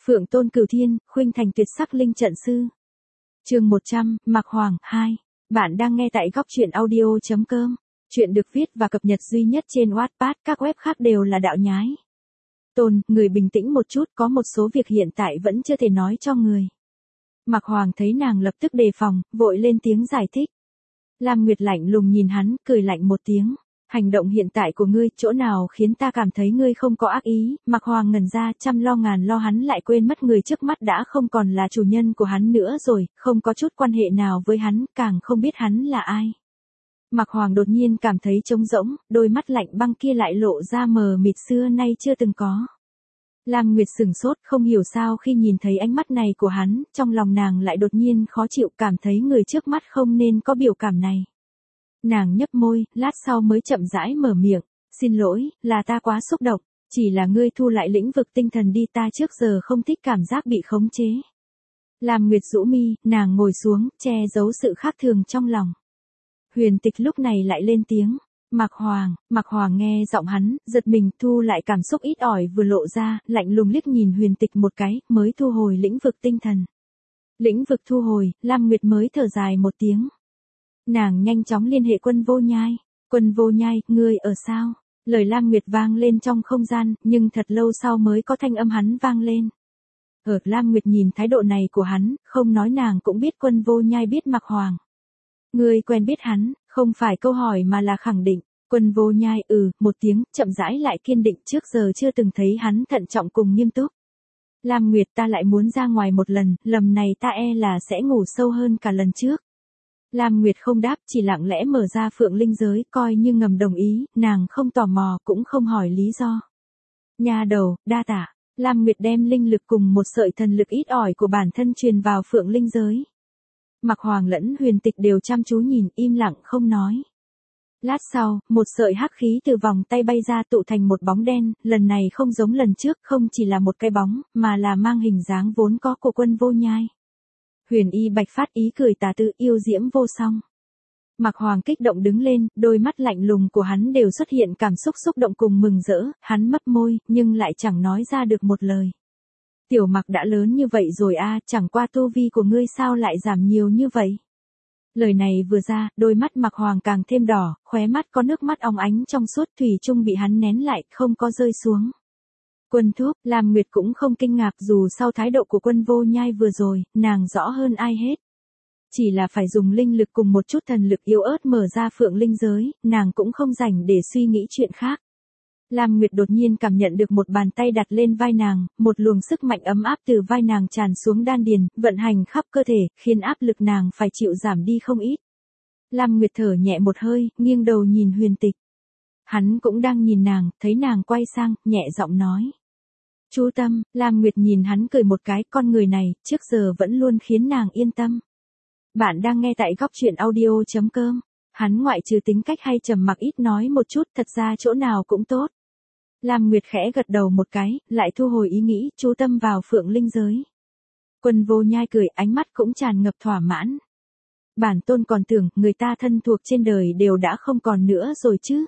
Phượng Tôn Cửu Thiên, khuynh thành tuyệt sắc linh trận sư. Chương 100, Mạc Hoàng 2. Bạn đang nghe tại góc truyện audio.com. Chuyện được viết và cập nhật duy nhất trên Wattpad, các web khác đều là đạo nhái. Tôn, người bình tĩnh một chút, có một số việc hiện tại vẫn chưa thể nói cho người. Mạc Hoàng thấy nàng lập tức đề phòng, vội lên tiếng giải thích. Lam Nguyệt lạnh lùng nhìn hắn, cười lạnh một tiếng. Hành động hiện tại của ngươi, chỗ nào khiến ta cảm thấy ngươi không có ác ý? Mạc Hoàng ngẩn ra, trăm lo ngàn lo hắn lại quên mất người trước mắt đã không còn là chủ nhân của hắn nữa rồi, không có chút quan hệ nào với hắn, càng không biết hắn là ai. Mạc Hoàng đột nhiên cảm thấy trống rỗng, đôi mắt lạnh băng kia lại lộ ra mờ mịt xưa nay chưa từng có. Lam Nguyệt sửng sốt, không hiểu sao khi nhìn thấy ánh mắt này của hắn, trong lòng nàng lại đột nhiên khó chịu, cảm thấy người trước mắt không nên có biểu cảm này. Nàng nhấp môi, lát sau mới chậm rãi mở miệng, xin lỗi, là ta quá xúc động, chỉ là ngươi thu lại lĩnh vực tinh thần đi, ta trước giờ không thích cảm giác bị khống chế. Lam Nguyệt rũ mi, nàng ngồi xuống, che giấu sự khác thường trong lòng. Huyền Tịch lúc này lại lên tiếng, Mạc Hoàng nghe giọng hắn, giật mình, thu lại cảm xúc ít ỏi vừa lộ ra, lạnh lùng liếc nhìn Huyền Tịch một cái, mới thu hồi lĩnh vực tinh thần. Lĩnh vực thu hồi, Lam Nguyệt mới thở dài một tiếng. Nàng nhanh chóng liên hệ Quân Vô Nhai. Quân Vô Nhai, ngươi ở sao? Lời Lam Nguyệt vang lên trong không gian, nhưng thật lâu sau mới có thanh âm hắn vang lên. Lam Nguyệt nhìn thái độ này của hắn, không nói nàng cũng biết Quân Vô Nhai biết Mạc Hoàng. Ngươi quen biết hắn, không phải câu hỏi mà là khẳng định. Quân Vô Nhai một tiếng, chậm rãi lại kiên định, trước giờ chưa từng thấy hắn thận trọng cùng nghiêm túc. Lam Nguyệt, ta lại muốn ra ngoài một lần, lần này ta là sẽ ngủ sâu hơn cả lần trước. Lam Nguyệt không đáp, chỉ lặng lẽ mở ra Phượng Linh giới, coi như ngầm đồng ý, nàng không tò mò, cũng không hỏi lý do. Nha đầu, đa tạ. Lam Nguyệt đem linh lực cùng một sợi thần lực ít ỏi của bản thân truyền vào Phượng Linh giới. Mạc Hoàng lẫn Huyền Tịch đều chăm chú nhìn, im lặng không nói. Lát sau, một sợi hắc khí từ vòng tay bay ra tụ thành một bóng đen, lần này không giống lần trước, không chỉ là một cái bóng, mà là mang hình dáng vốn có của Quân Vô Nhai. Huyền Y Bạch phát ý cười tà tư, yêu diễm vô song. Mạc Hoàng kích động đứng lên, đôi mắt lạnh lùng của hắn đều xuất hiện cảm xúc xúc động cùng mừng rỡ, hắn mấp môi, nhưng lại chẳng nói ra được một lời. Tiểu Mạc đã lớn như vậy rồi chẳng qua tu vi của ngươi sao lại giảm nhiều như vậy? Lời này vừa ra, đôi mắt Mạc Hoàng càng thêm đỏ, khóe mắt có nước mắt óng ánh trong suốt, thủy chung bị hắn nén lại, không có rơi xuống. Quân thúc, Lam Nguyệt cũng không kinh ngạc, dù sau thái độ của Quân Vô Nhai vừa rồi, nàng rõ hơn ai hết. Chỉ là phải dùng linh lực cùng một chút thần lực yếu ớt mở ra Phượng Linh giới, nàng cũng không rảnh để suy nghĩ chuyện khác. Lam Nguyệt đột nhiên cảm nhận được một bàn tay đặt lên vai nàng, một luồng sức mạnh ấm áp từ vai nàng tràn xuống đan điền, vận hành khắp cơ thể, khiến áp lực nàng phải chịu giảm đi không ít. Lam Nguyệt thở nhẹ một hơi, nghiêng đầu nhìn Huyền Tịch. Hắn cũng đang nhìn nàng, thấy nàng quay sang, nhẹ giọng nói. Chú tâm. Lam Nguyệt nhìn hắn cười một cái, con người này, trước giờ vẫn luôn khiến nàng yên tâm. Bạn đang nghe tại góc truyện audio.com. Hắn ngoại trừ tính cách hay trầm mặc ít nói một chút, thật ra chỗ nào cũng tốt. Lam Nguyệt khẽ gật đầu một cái, lại thu hồi ý nghĩ, chú tâm vào Phượng Linh giới. Quân Vô Nhai cười, ánh mắt cũng tràn ngập thỏa mãn. Bản tôn còn tưởng, người ta thân thuộc trên đời đều đã không còn nữa rồi chứ.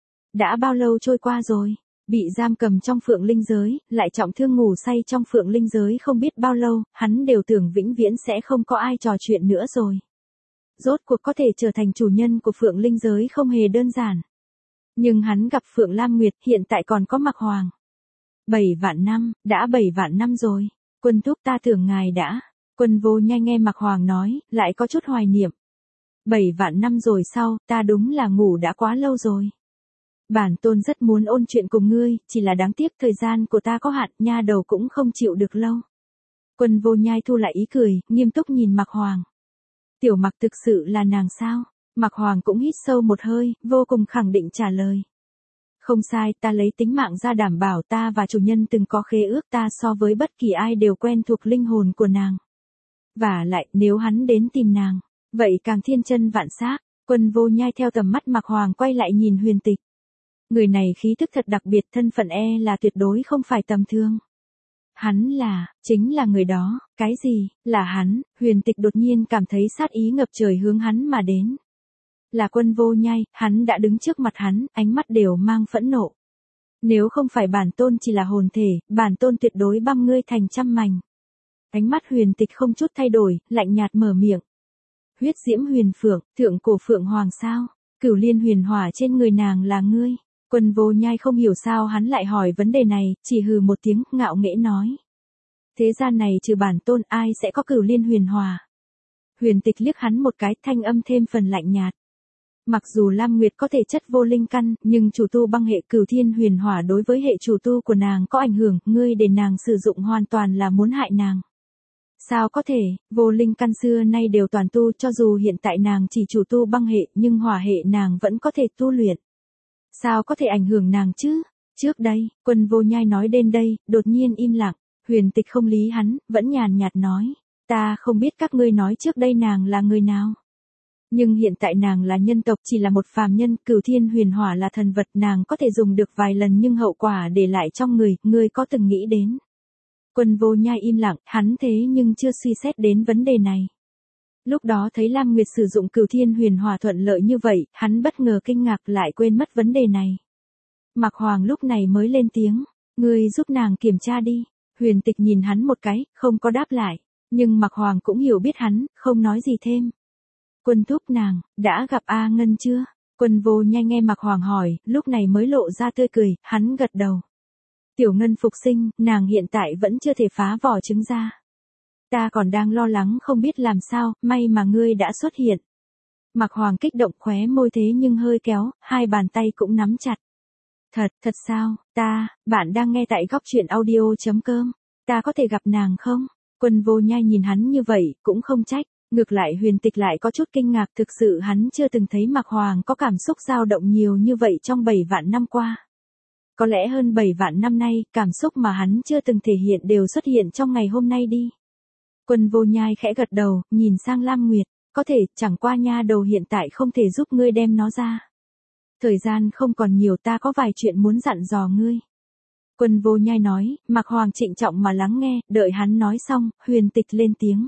Đã bao lâu trôi qua rồi? Bị giam cầm trong Phượng Linh giới, lại trọng thương ngủ say trong Phượng Linh giới không biết bao lâu, hắn đều tưởng vĩnh viễn sẽ không có ai trò chuyện nữa rồi. Rốt cuộc có thể trở thành chủ nhân của Phượng Linh giới không hề đơn giản. Nhưng hắn gặp Phượng Lam Nguyệt, hiện tại còn có Mạc Hoàng. 7 vạn năm, đã 7 vạn năm rồi. Quân thúc, ta tưởng ngài đã. Quân Vô Nhai nghe Mạc Hoàng nói, lại có chút hoài niệm. 7 vạn năm rồi sao, ta đúng là ngủ đã quá lâu rồi. Bản tôn rất muốn ôn chuyện cùng ngươi, chỉ là đáng tiếc thời gian của ta có hạn, nha đầu cũng không chịu được lâu. Quân Vô Nhai thu lại ý cười, nghiêm túc nhìn Mạc Hoàng. Tiểu Mạc thực sự là nàng sao? Mạc Hoàng cũng hít sâu một hơi, vô cùng khẳng định trả lời. Không sai, ta lấy tính mạng ra đảm bảo, ta và chủ nhân từng có khế ước, ta so với bất kỳ ai đều quen thuộc linh hồn của nàng. Và lại, nếu hắn đến tìm nàng, vậy càng thiên chân vạn xác. Quân Vô Nhai theo tầm mắt Mạc Hoàng quay lại nhìn Huyền Tịch. Người này khí thức thật đặc biệt, thân phận là tuyệt đối không phải tầm thường. Hắn chính là người đó. Cái gì? Là hắn? Huyền Tịch đột nhiên cảm thấy sát ý ngập trời hướng hắn mà đến. Là Quân Vô Nhai, hắn đã đứng trước mặt hắn, ánh mắt đều mang phẫn nộ. Nếu không phải bản tôn chỉ là hồn thể, bản tôn tuyệt đối băm ngươi thành trăm mảnh. Ánh mắt Huyền Tịch không chút thay đổi, lạnh nhạt mở miệng. Huyết diễm huyền phượng, thượng cổ phượng hoàng sao? Cửu liên huyền hỏa trên người nàng là ngươi. Quân Vô Nhai không hiểu sao hắn lại hỏi vấn đề này, chỉ hừ một tiếng, ngạo nghễ nói. Thế gian này trừ bản tôn ai sẽ có cửu liên huyền hỏa? Huyền Tịch liếc hắn một cái, thanh âm thêm phần lạnh nhạt. Mặc dù Lam Nguyệt có thể chất vô linh căn, nhưng chủ tu băng hệ cửu thiên huyền hỏa đối với hệ chủ tu của nàng có ảnh hưởng, ngươi để nàng sử dụng hoàn toàn là muốn hại nàng. Sao có thể, vô linh căn xưa nay đều toàn tu, cho dù hiện tại nàng chỉ chủ tu băng hệ nhưng hỏa hệ nàng vẫn có thể tu luyện. Sao có thể ảnh hưởng nàng chứ? Trước đây, Quân Vô Nhai nói đến đây, đột nhiên im lặng, Huyền Tịch không lý hắn, vẫn nhàn nhạt nói, ta không biết các ngươi nói trước đây nàng là người nào. Nhưng hiện tại nàng là nhân tộc, chỉ là một phàm nhân, cửu thiên huyền hỏa là thần vật, nàng có thể dùng được vài lần nhưng hậu quả để lại trong người, ngươi có từng nghĩ đến? Quân Vô Nhai im lặng, hắn thế nhưng chưa suy xét đến vấn đề này. Lúc đó thấy Lam Nguyệt sử dụng cửu thiên huyền hỏa thuận lợi như vậy, hắn bất ngờ kinh ngạc lại quên mất vấn đề này. Mạc Hoàng lúc này mới lên tiếng, ngươi giúp nàng kiểm tra đi. Huyền Tịch nhìn hắn một cái, không có đáp lại, nhưng Mạc Hoàng cũng hiểu biết hắn, không nói gì thêm. Quân thúc nàng, đã gặp A Ngân chưa? Quân Vô Nhai nghe Mạc Hoàng hỏi, lúc này mới lộ ra tươi cười, hắn gật đầu. Tiểu Ngân phục sinh, nàng hiện tại vẫn chưa thể phá vỏ trứng ra. Ta còn đang lo lắng không biết làm sao, may mà ngươi đã xuất hiện. Mạc Hoàng kích động khóe môi thế nhưng hơi kéo, hai bàn tay cũng nắm chặt. Thật sao, bạn đang nghe tại góc truyện audio.com, ta có thể gặp nàng không? Quân Vô Nhai nhìn hắn như vậy, cũng không trách, ngược lại Huyền Tịch lại có chút kinh ngạc, thực sự hắn chưa từng thấy Mạc Hoàng có cảm xúc dao động nhiều như vậy trong 7 vạn năm qua. Có lẽ hơn 7 vạn năm nay, cảm xúc mà hắn chưa từng thể hiện đều xuất hiện trong ngày hôm nay đi. Quân Vô Nhai khẽ gật đầu, nhìn sang Lam Nguyệt, có thể, chẳng qua nha đầu hiện tại không thể giúp ngươi đem nó ra. Thời gian không còn nhiều, ta có vài chuyện muốn dặn dò ngươi. Quân Vô Nhai nói, Mạc Hoàng trịnh trọng mà lắng nghe, đợi hắn nói xong, Huyền Tịch lên tiếng.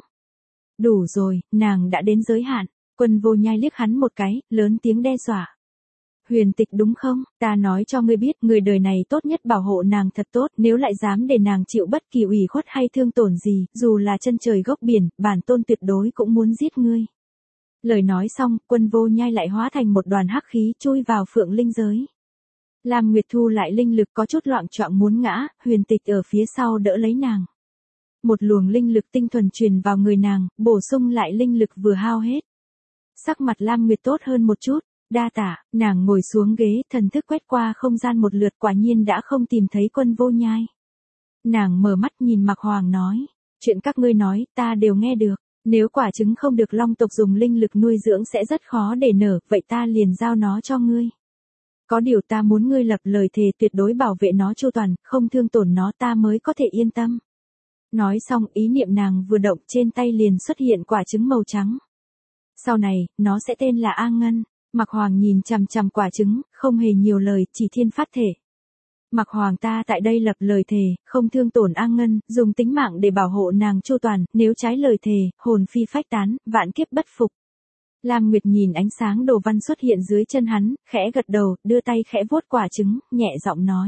Đủ rồi, nàng đã đến giới hạn. Quân Vô Nhai liếc hắn một cái, lớn tiếng đe dọa. Huyền Tịch đúng không, ta nói cho ngươi biết, người đời này tốt nhất bảo hộ nàng thật tốt, nếu lại dám để nàng chịu bất kỳ ủy khuất hay thương tổn gì, dù là chân trời góc biển, bản tôn tuyệt đối cũng muốn giết ngươi. Lời nói xong, Quân Vô Nhai lại hóa thành một đoàn hắc khí chui vào Phượng Linh giới. Lam Nguyệt thu lại linh lực có chút loạng choạng muốn ngã, Huyền Tịch ở phía sau đỡ lấy nàng. Một luồng linh lực tinh thuần truyền vào người nàng, bổ sung lại linh lực vừa hao hết. Sắc mặt Lam Nguyệt tốt hơn một chút, đa tạ, nàng ngồi xuống ghế, thần thức quét qua không gian một lượt, quả nhiên đã không tìm thấy Quân Vô Nhai. Nàng mở mắt nhìn Mạc Hoàng nói, chuyện các ngươi nói, ta đều nghe được. Nếu quả trứng không được long tộc dùng linh lực nuôi dưỡng sẽ rất khó để nở, vậy ta liền giao nó cho ngươi. Có điều ta muốn ngươi lập lời thề tuyệt đối bảo vệ nó chu toàn, không thương tổn nó, ta mới có thể yên tâm. Nói xong, ý niệm nàng vừa động, trên tay liền xuất hiện quả trứng màu trắng. Sau này, nó sẽ tên là A Ngân. Mạc Hoàng nhìn chằm chằm quả trứng, không hề nhiều lời, chỉ thiên phát thể. Mạc Hoàng, ta tại đây lập lời thề, không thương tổn A Ngân, dùng tính mạng để bảo hộ nàng chu toàn, nếu trái lời thề, hồn phi phách tán, vạn kiếp bất phục. Lam Nguyệt nhìn ánh sáng đồ văn xuất hiện dưới chân hắn, khẽ gật đầu, đưa tay khẽ vuốt quả trứng, nhẹ giọng nói.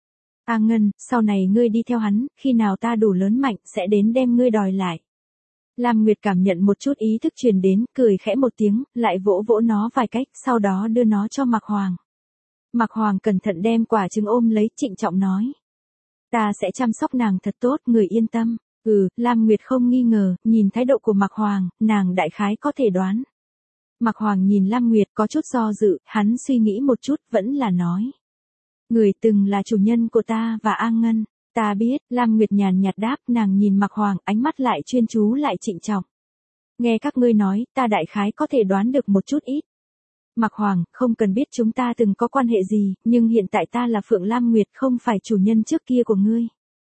A Ngân, sau này ngươi đi theo hắn, khi nào ta đủ lớn mạnh, sẽ đến đem ngươi đòi lại. Lam Nguyệt cảm nhận một chút ý thức truyền đến, cười khẽ một tiếng, lại vỗ vỗ nó vài cách, sau đó đưa nó cho Mạc Hoàng. Mạc Hoàng cẩn thận đem quả trứng ôm lấy, trịnh trọng nói. Ta sẽ chăm sóc nàng thật tốt, người yên tâm. Lam Nguyệt không nghi ngờ, nhìn thái độ của Mạc Hoàng, nàng đại khái có thể đoán. Mạc Hoàng nhìn Lam Nguyệt có chút do dự, hắn suy nghĩ một chút, vẫn là nói. Người từng là chủ nhân của ta và A Ngân. Ta biết, Lam Nguyệt nhàn nhạt đáp, nàng nhìn Mạc Hoàng, ánh mắt lại chuyên chú lại trịnh trọng. Nghe các ngươi nói, ta đại khái có thể đoán được một chút ít. Mạc Hoàng, không cần biết chúng ta từng có quan hệ gì, nhưng hiện tại ta là Phượng Lam Nguyệt, không phải chủ nhân trước kia của ngươi.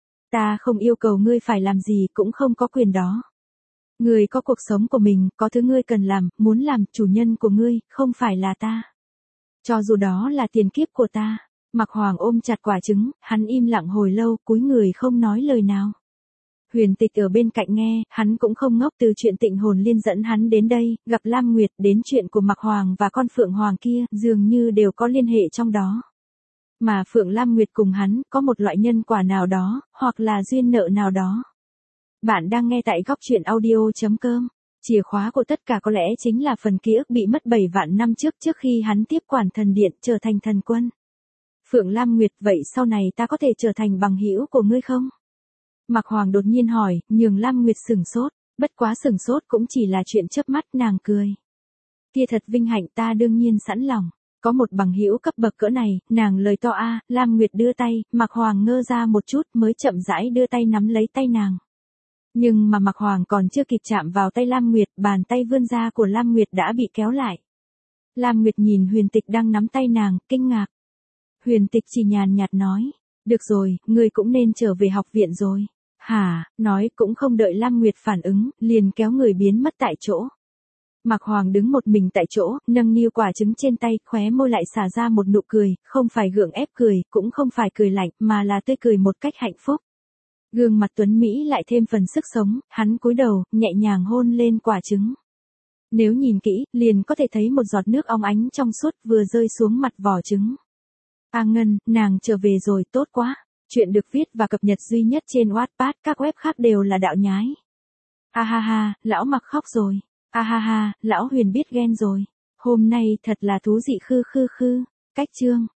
Ta không yêu cầu ngươi phải làm gì, cũng không có quyền đó. Ngươi có cuộc sống của mình, có thứ ngươi cần làm, muốn làm, chủ nhân của ngươi, không phải là ta. Cho dù đó là tiền kiếp của ta. Mạc Hoàng ôm chặt quả trứng, hắn im lặng hồi lâu, cúi người không nói lời nào. Huyền Tịch ở bên cạnh nghe, hắn cũng không ngốc, từ chuyện Tịnh Hồn Liên dẫn hắn đến đây, gặp Lam Nguyệt, đến chuyện của Mạc Hoàng và con Phượng Hoàng kia, dường như đều có liên hệ trong đó. Mà Phượng Lam Nguyệt cùng hắn có một loại nhân quả nào đó, hoặc là duyên nợ nào đó. Bạn đang nghe tại góc truyện audio.com. Chìa khóa của tất cả có lẽ chính là phần ký ức bị mất 7 vạn năm trước khi hắn tiếp quản thần điện trở thành thần quân. Phượng Lam Nguyệt, vậy sau này ta có thể trở thành bằng hữu của ngươi không? Mạc Hoàng đột nhiên hỏi, nhường Lam Nguyệt sửng sốt, bất quá sửng sốt cũng chỉ là chuyện chớp mắt, nàng cười. Kia thật vinh hạnh, ta đương nhiên sẵn lòng. Có một bằng hữu cấp bậc cỡ này, nàng lời to a. Lam Nguyệt đưa tay, Mạc Hoàng ngơ ra một chút mới chậm rãi đưa tay nắm lấy tay nàng. Nhưng mà Mạc Hoàng còn chưa kịp chạm vào tay Lam Nguyệt, bàn tay vươn ra của Lam Nguyệt đã bị kéo lại. Lam Nguyệt nhìn Huyền Tịch đang nắm tay nàng, kinh ngạc. Huyền Tịch chỉ nhàn nhạt nói, được rồi, ngươi cũng nên trở về học viện rồi. Hả, nói cũng không đợi Lam Nguyệt phản ứng, liền kéo người biến mất tại chỗ. Mạc Hoàng đứng một mình tại chỗ, nâng niu quả trứng trên tay, khóe môi lại xả ra một nụ cười, không phải gượng ép cười, cũng không phải cười lạnh, mà là tươi cười một cách hạnh phúc. Gương mặt tuấn Mỹ lại thêm phần sức sống, hắn cúi đầu, nhẹ nhàng hôn lên quả trứng. Nếu nhìn kỹ, liền có thể thấy một giọt nước óng ánh trong suốt vừa rơi xuống mặt vỏ trứng. A Ngân, nàng trở về rồi, tốt quá. Chuyện được viết và cập nhật duy nhất trên Wattpad, các web khác đều là đạo nhái. A ha ha, lão Mặc khóc rồi. A ha ha, lão Huyền biết ghen rồi. Hôm nay thật là thú dị khư khư khư. Cách chương.